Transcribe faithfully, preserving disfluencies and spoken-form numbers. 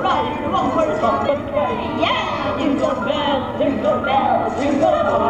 riding one horse open sleigh. Yeah, jingle bells, jingle bells, jingle all